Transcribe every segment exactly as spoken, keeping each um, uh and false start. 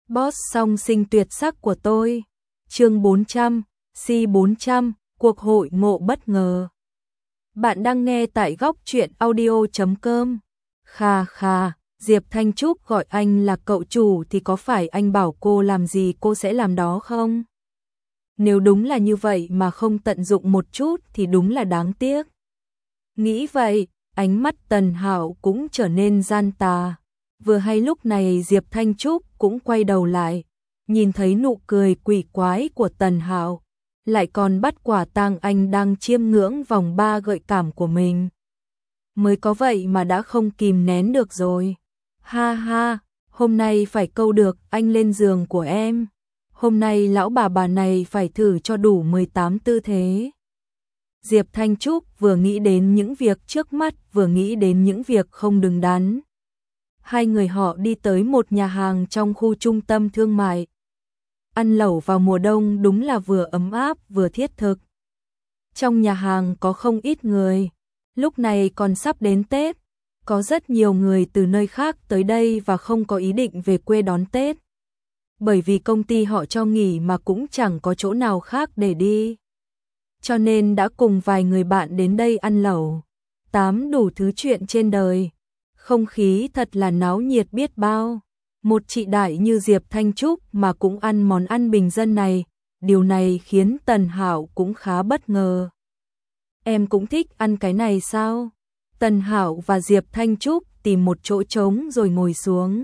Boss song sinh tuyệt sắc của tôi. Chương bốn trăm, C bốn trăm, cuộc hội ngộ bất ngờ. Bạn đang nghe tại góc truyện audio chấm com. Kha kha, Diệp Thanh Trúc gọi anh là cậu chủ thì có phải anh bảo cô làm gì cô sẽ làm đó không? Nếu đúng là như vậy mà không tận dụng một chút thì đúng là đáng tiếc. Nghĩ vậy, ánh mắt Tần Hạo cũng trở nên gian tà. Vừa hay lúc này Diệp Thanh Trúc cũng quay đầu lại, nhìn thấy nụ cười quỷ quái của Tần Hạo, lại còn bắt quả tang anh đang chiêm ngưỡng vòng ba gợi cảm của mình. Mới có vậy mà đã không kìm nén được rồi. Ha ha, hôm nay phải câu được anh lên giường của em. Hôm nay lão bà bà này phải thử cho đủ mười tám tư thế. Diệp Thanh Trúc vừa nghĩ đến những việc trước mắt vừa nghĩ đến những việc không đứng đắn. Hai người họ đi tới một nhà hàng trong khu trung tâm thương mại. Ăn lẩu vào mùa đông đúng là vừa ấm áp vừa thiết thực. Trong nhà hàng có không ít người, lúc này còn sắp đến Tết, có rất nhiều người từ nơi khác tới đây và không có ý định về quê đón Tết. Bởi vì công ty họ cho nghỉ mà cũng chẳng có chỗ nào khác để đi. Cho nên đã cùng vài người bạn đến đây ăn lẩu, tám đủ thứ chuyện trên đời. Không khí thật là náo nhiệt biết bao. Một chị đại như Diệp Thanh Trúc mà cũng ăn món ăn bình dân này, điều này khiến Tần Hạo cũng khá bất ngờ. Em cũng thích ăn cái này sao? Tần Hạo và Diệp Thanh Trúc tìm một chỗ trống rồi ngồi xuống.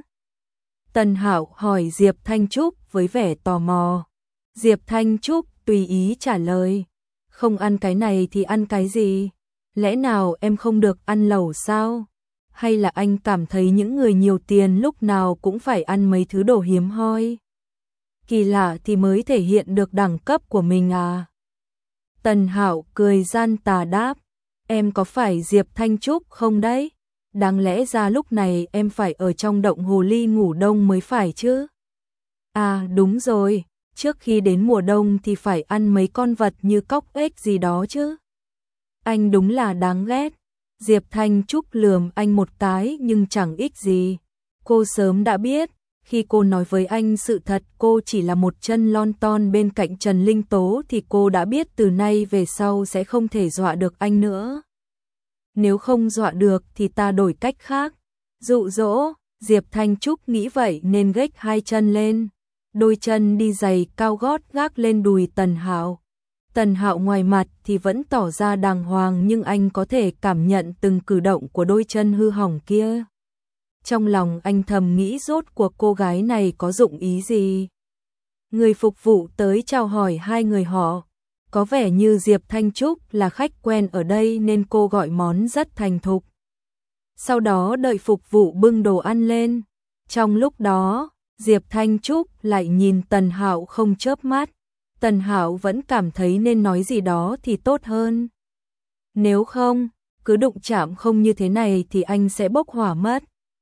Tần Hạo hỏi Diệp Thanh Trúc với vẻ tò mò. Diệp Thanh Trúc tùy ý trả lời. Không ăn cái này thì ăn cái gì? Lẽ nào em không được ăn lẩu sao? Hay là anh cảm thấy những người nhiều tiền lúc nào cũng phải ăn mấy thứ đồ hiếm hoi? Kỳ lạ thì mới thể hiện được đẳng cấp của mình à? Tần Hạo cười gian tà đáp. Em có phải Diệp Thanh Trúc không đấy? Đáng lẽ ra lúc này em phải ở trong động hồ ly ngủ đông mới phải chứ? À đúng rồi, trước khi đến mùa đông thì phải ăn mấy con vật như cóc ếch gì đó chứ. Anh đúng là đáng ghét. Diệp Thanh Trúc lườm anh một cái nhưng chẳng ích gì. Cô sớm đã biết, khi cô nói với anh sự thật cô chỉ là một chân lon ton bên cạnh Trần Linh Tố thì cô đã biết từ nay về sau sẽ không thể dọa được anh nữa. Nếu không dọa được thì ta đổi cách khác. Dụ dỗ, Diệp Thanh Trúc nghĩ vậy nên gếch hai chân lên. Đôi chân đi giày cao gót gác lên đùi Tần Hạo. Tần Hạo ngoài mặt thì vẫn tỏ ra đàng hoàng nhưng anh có thể cảm nhận từng cử động của đôi chân hư hỏng kia. Trong lòng anh thầm nghĩ rốt cuộc cô gái này có dụng ý gì. Người phục vụ tới chào hỏi hai người họ. Có vẻ như Diệp Thanh Trúc là khách quen ở đây nên cô gọi món rất thành thục. Sau đó đợi phục vụ bưng đồ ăn lên. Trong lúc đó, Diệp Thanh Trúc lại nhìn Tần Hạo không chớp mắt. Tần Hạo vẫn cảm thấy nên nói gì đó thì tốt hơn. Nếu không, cứ đụng chạm không như thế này thì anh sẽ bốc hỏa mất.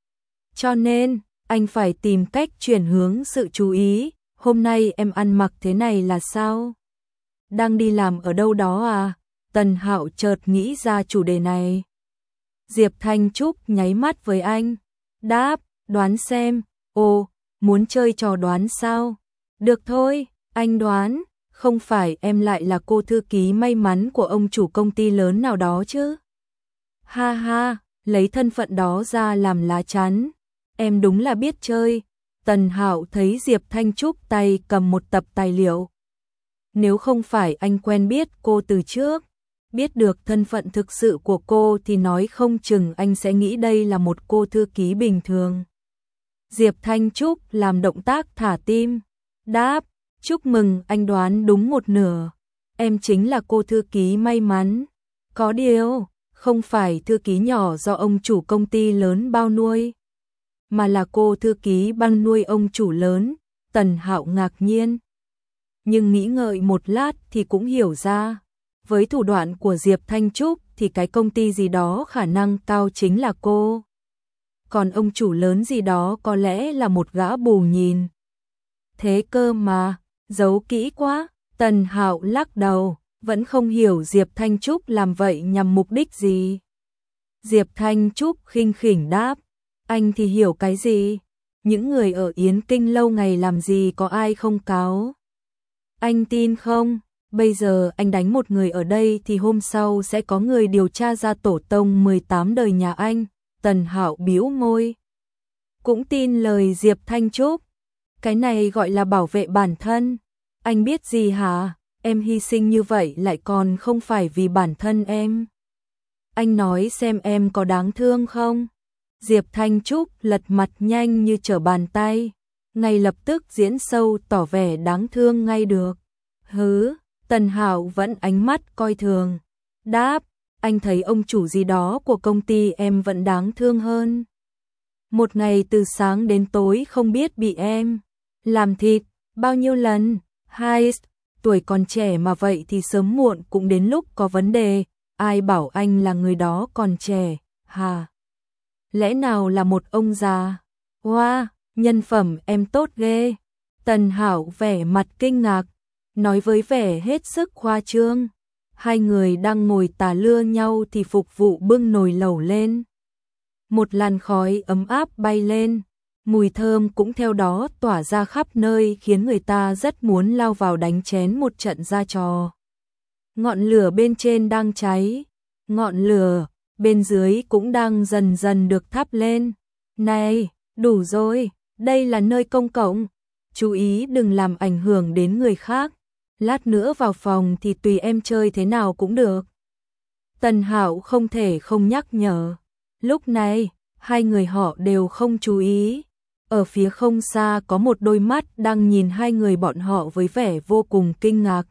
Cho nên, anh phải tìm cách chuyển hướng sự chú ý. Hôm nay em ăn mặc thế này là sao? Đang đi làm ở đâu đó à? Tần Hạo chợt nghĩ ra chủ đề này. Diệp Thanh Trúc nháy mắt với anh. Đáp, đoán xem. Ồ, muốn chơi trò đoán sao? Được thôi, anh đoán. Không phải em lại là cô thư ký may mắn của ông chủ công ty lớn nào đó chứ? Ha ha, lấy thân phận đó ra làm lá chắn. Em đúng là biết chơi. Tần Hạo thấy Diệp Thanh Trúc tay cầm một tập tài liệu. Nếu không phải anh quen biết cô từ trước, biết được thân phận thực sự của cô thì nói không chừng anh sẽ nghĩ đây là một cô thư ký bình thường. Diệp Thanh Trúc làm động tác thả tim. Đáp, chúc mừng anh đoán đúng một nửa. Em chính là cô thư ký may mắn. Có điều, không phải thư ký nhỏ do ông chủ công ty lớn bao nuôi, mà là cô thư ký ban nuôi ông chủ lớn. Tần Hạo ngạc nhiên. Nhưng nghĩ ngợi một lát thì cũng hiểu ra. Với thủ đoạn của Diệp Thanh Trúc thì cái công ty gì đó khả năng cao chính là cô. Còn ông chủ lớn gì đó có lẽ là một gã bù nhìn. Thế cơ mà, giấu kỹ quá. Tần Hạo lắc đầu, vẫn không hiểu Diệp Thanh Trúc làm vậy nhằm mục đích gì. Diệp Thanh Trúc khinh khỉnh đáp, anh thì hiểu cái gì? những người ở Yến Kinh lâu ngày làm gì có ai không cáo. Anh tin không? Bây giờ anh đánh một người ở đây thì hôm sau sẽ có người điều tra ra tổ tông mười tám đời nhà anh. Tần Hạo bĩu môi. Cũng tin lời Diệp Thanh Trúc. Cái này gọi là bảo vệ bản thân. Anh biết gì hả? Em hy sinh như vậy lại còn không phải vì bản thân em. Anh nói xem em có đáng thương không? Diệp Thanh Trúc lật mặt nhanh như trở bàn tay. Ngay lập tức diễn sâu tỏ vẻ đáng thương ngay được. Hứ, Tần Hạo vẫn ánh mắt coi thường. Đáp, anh thấy ông chủ gì đó của công ty em vẫn đáng thương hơn. Một ngày từ sáng đến tối không biết bị em làm thịt bao nhiêu lần. Hai, tuổi còn trẻ mà vậy thì sớm muộn cũng đến lúc có vấn đề. Ai bảo anh là người đó còn trẻ, hà? Lẽ nào là một ông già? Wow, nhân phẩm em tốt ghê. Tần Hạo vẻ mặt kinh ngạc, nói với vẻ hết sức khoa trương. Hai người đang ngồi tà lưa nhau thì phục vụ bưng nồi lẩu lên. Một làn khói ấm áp bay lên, mùi thơm cũng theo đó tỏa ra khắp nơi khiến người ta rất muốn lao vào đánh chén một trận ra trò. Ngọn lửa bên trên đang cháy, ngọn lửa bên dưới cũng đang dần dần được thắp lên. Này, đủ rồi, đây là nơi công cộng, chú ý đừng làm ảnh hưởng đến người khác. Lát nữa vào phòng thì tùy em chơi thế nào cũng được. Tần Hạo không thể không nhắc nhở. Lúc này, hai người họ đều không chú ý. Ở phía không xa có một đôi mắt đang nhìn hai người bọn họ với vẻ vô cùng kinh ngạc.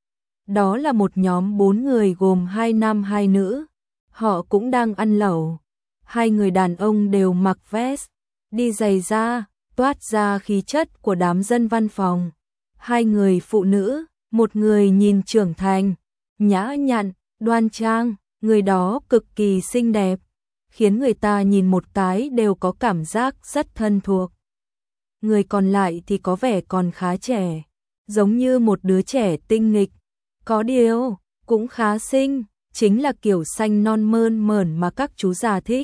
Đó là một nhóm bốn người gồm hai nam hai nữ. Họ cũng đang ăn lẩu. Hai người đàn ông đều mặc vest, đi giày da, toát ra khí chất của đám dân văn phòng. Hai người phụ nữ, một người nhìn trưởng thành, nhã nhặn, đoan trang, người đó cực kỳ xinh đẹp, khiến người ta nhìn một cái đều có cảm giác rất thân thuộc. Người còn lại thì có vẻ còn khá trẻ, giống như một đứa trẻ tinh nghịch, có điều cũng khá xinh, chính là kiểu xanh non mơn mởn mà các chú già thích.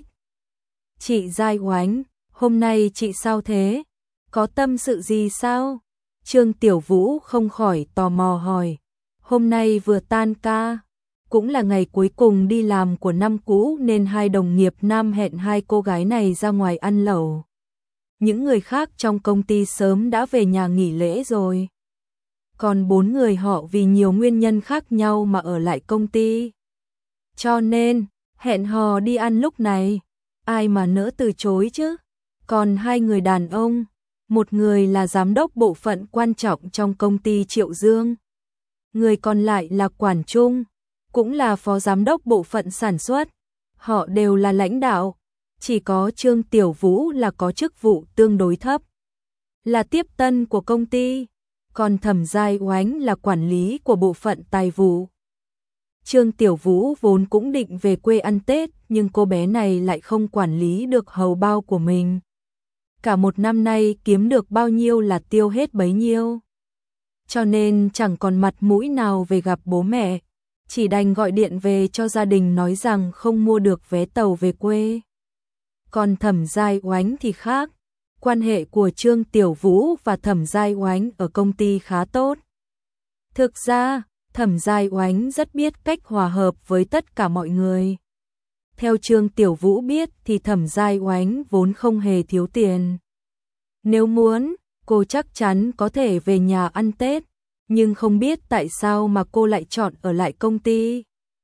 Chị Giai Oánh, hôm nay chị sao thế? Có tâm sự gì sao? Trương Tiểu Vũ không khỏi tò mò hỏi. Hôm nay vừa tan ca, cũng là ngày cuối cùng đi làm của năm cũ nên hai đồng nghiệp nam hẹn hai cô gái này ra ngoài ăn lẩu. Những người khác trong công ty sớm đã về nhà nghỉ lễ rồi. Còn bốn người họ vì nhiều nguyên nhân khác nhau mà ở lại công ty. Cho nên, hẹn hò đi ăn lúc này, ai mà nỡ từ chối chứ. Còn hai người đàn ông, một người là giám đốc bộ phận quan trọng trong công ty Triệu Dương. Người còn lại là Quản Trung, cũng là phó giám đốc bộ phận sản xuất. Họ đều là lãnh đạo, chỉ có Trương Tiểu Vũ là có chức vụ tương đối thấp, là tiếp tân của công ty, còn Thẩm Giai Oánh là quản lý của bộ phận tài vụ. Trương Tiểu Vũ vốn cũng định về quê ăn Tết, nhưng cô bé này lại không quản lý được hầu bao của mình. Cả một năm nay kiếm được bao nhiêu là tiêu hết bấy nhiêu. Cho nên chẳng còn mặt mũi nào về gặp bố mẹ, chỉ đành gọi điện về cho gia đình nói rằng không mua được vé tàu về quê. Còn Thẩm Giai Oánh thì khác, quan hệ của Trương Tiểu Vũ và Thẩm Giai Oánh ở công ty khá tốt. Thực ra, Thẩm Giai Oánh rất biết cách hòa hợp với tất cả mọi người. Theo Trương Tiểu Vũ biết thì Thẩm Giai Oánh vốn không hề thiếu tiền. Nếu muốn, cô chắc chắn có thể về nhà ăn Tết, nhưng không biết tại sao mà cô lại chọn ở lại công ty.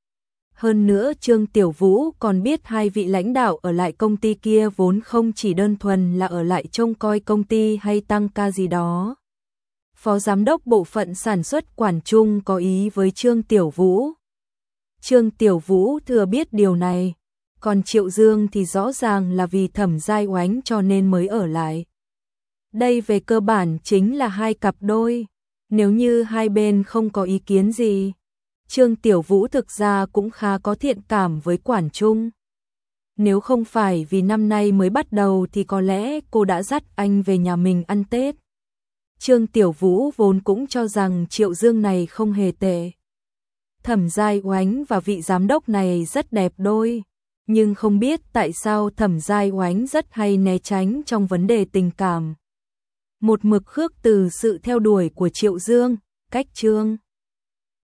Hơn nữa Trương Tiểu Vũ còn biết hai vị lãnh đạo ở lại công ty kia vốn không chỉ đơn thuần là ở lại trông coi công ty hay tăng ca gì đó. Phó giám đốc bộ phận sản xuất Quản Trung có ý với Trương Tiểu Vũ. Trương Tiểu Vũ thừa biết điều này, còn Triệu Dương thì rõ ràng là vì Thẩm Giai Oánh cho nên mới ở lại. Đây về cơ bản chính là hai cặp đôi, nếu như hai bên không có ý kiến gì. Trương Tiểu Vũ thực ra cũng khá có thiện cảm với Quản Trung. Nếu không phải vì năm nay mới bắt đầu thì có lẽ cô đã dắt anh về nhà mình ăn Tết. Trương Tiểu Vũ vốn cũng cho rằng Triệu Dương này không hề tệ. Thẩm Giai Oánh và vị giám đốc này rất đẹp đôi, Nhưng không biết tại sao Thẩm Giai Oánh rất hay né tránh trong vấn đề tình cảm. Một mực khước từ sự theo đuổi của Triệu Dương, cách chương